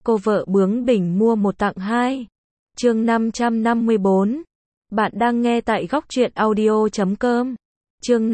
Cô vợ bướng bỉnh mua một tặng hai. Chương 554. Bạn đang nghe tại góc truyện audio.com. Chương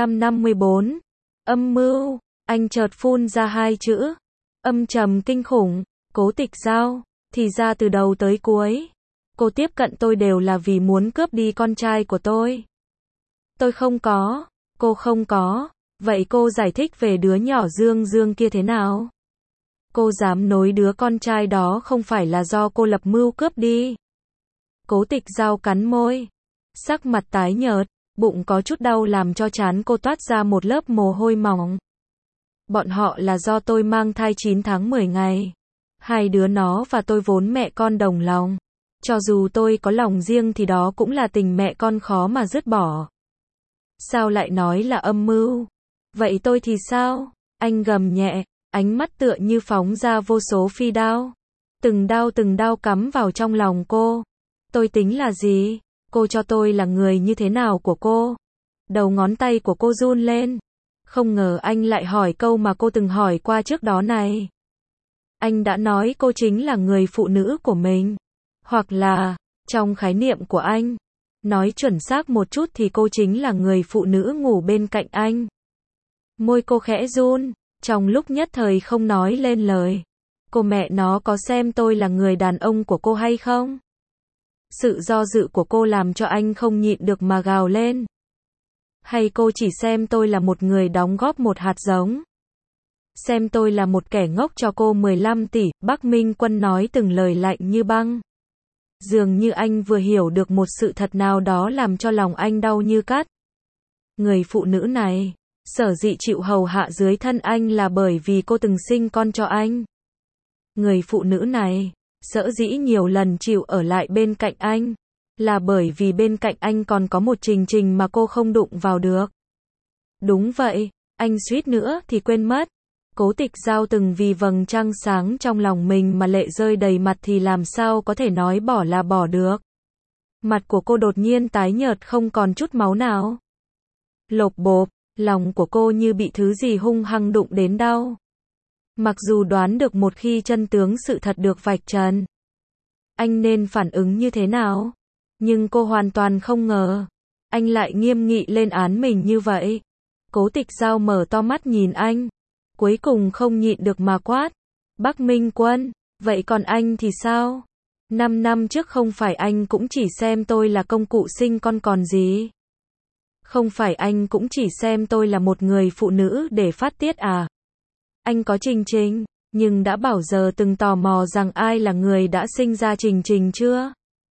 554. Âm mưu. Anh chợt phun ra hai chữ. Âm trầm kinh khủng. Cố Tịch Giao. Thì ra từ đầu tới cuối, cô tiếp cận tôi đều là vì muốn cướp đi con trai của tôi. Tôi không có. Cô không có. Vậy cô giải thích về đứa nhỏ Dương Dương kia thế nào? Cô dám nói đứa con trai đó không phải là do cô lập mưu cướp đi. Cố Tịch Giao cắn môi. Sắc mặt tái nhợt, bụng có chút đau làm cho trán cô toát ra một lớp mồ hôi mỏng. Bọn họ là do tôi mang thai 9 tháng 10 ngày. Hai đứa nó và tôi vốn mẹ con đồng lòng. Cho dù tôi có lòng riêng thì đó cũng là tình mẹ con khó mà dứt bỏ. Sao lại nói là âm mưu? Vậy tôi thì sao? Anh gầm nhẹ, ánh mắt tựa như phóng ra vô số phi đao. Từng đao cắm vào trong lòng cô. Tôi tính là gì? Cô cho tôi là người như thế nào của cô? Đầu ngón tay của cô run lên. Không ngờ anh lại hỏi câu mà cô từng hỏi qua trước đó này. Anh đã nói cô chính là người phụ nữ của mình. Hoặc là, trong khái niệm của anh, nói chuẩn xác một chút thì cô chính là người phụ nữ ngủ bên cạnh anh. Môi cô khẽ run, trong lúc nhất thời không nói lên lời. Cô mẹ nó có xem tôi là người đàn ông của cô hay không? Sự do dự của cô làm cho anh không nhịn được mà gào lên. Hay cô chỉ xem tôi là một người đóng góp một hạt giống? Xem tôi là một kẻ ngốc cho cô 15 tỷ, Bắc Minh Quân nói từng lời lạnh như băng. Dường như anh vừa hiểu được một sự thật nào đó làm cho lòng anh đau như cắt. Người phụ nữ này, sở dĩ chịu hầu hạ dưới thân anh là bởi vì cô từng sinh con cho anh. Người phụ nữ này, sở dĩ nhiều lần chịu ở lại bên cạnh anh, là bởi vì bên cạnh anh còn có một Trình Trình mà cô không đụng vào được. Đúng vậy, anh suýt nữa thì quên mất. Cố Tịch Giao từng vì vầng trăng sáng trong lòng mình mà lệ rơi đầy mặt thì làm sao có thể nói bỏ là bỏ được. Mặt của cô đột nhiên tái nhợt không còn chút máu nào. Lộp bộp, lòng của cô như bị thứ gì hung hăng đụng đến đau. Mặc dù đoán được một khi chân tướng sự thật được vạch trần, anh nên phản ứng như thế nào, nhưng cô hoàn toàn không ngờ, anh lại nghiêm nghị lên án mình như vậy. Cố Tịch Giao mở to mắt nhìn anh, cuối cùng không nhịn được mà quát. Bắc Minh Quân, vậy còn anh thì sao? 5 năm trước không phải anh cũng chỉ xem tôi là công cụ sinh con còn gì? Không phải anh cũng chỉ xem tôi là một người phụ nữ để phát tiết à? Anh có Trình Trình, nhưng đã bảo giờ từng tò mò rằng ai là người đã sinh ra Trình Trình chưa?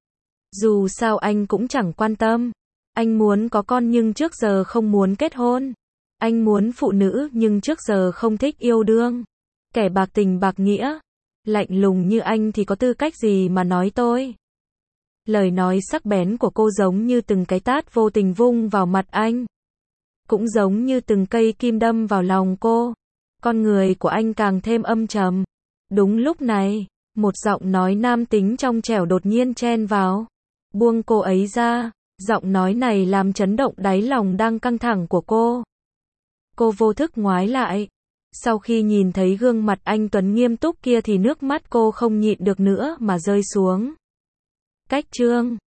Dù sao anh cũng chẳng quan tâm. Anh muốn có con nhưng trước giờ không muốn kết hôn. Anh muốn phụ nữ nhưng trước giờ không thích yêu đương. Kẻ bạc tình bạc nghĩa. Lạnh lùng như anh thì có tư cách gì mà nói tôi? Lời nói sắc bén của cô giống như từng cái tát vô tình vung vào mặt anh. Cũng giống như từng cây kim đâm vào lòng cô. Con người của anh càng thêm âm trầm. Đúng lúc này, một giọng nói nam tính trong trẻo đột nhiên chen vào. Buông cô ấy ra. Giọng nói này làm chấn động đáy lòng đang căng thẳng của cô. Cô vô thức ngoái lại. Sau khi nhìn thấy gương mặt anh tuấn nghiêm túc kia thì nước mắt cô không nhịn được nữa mà rơi xuống. Cách chương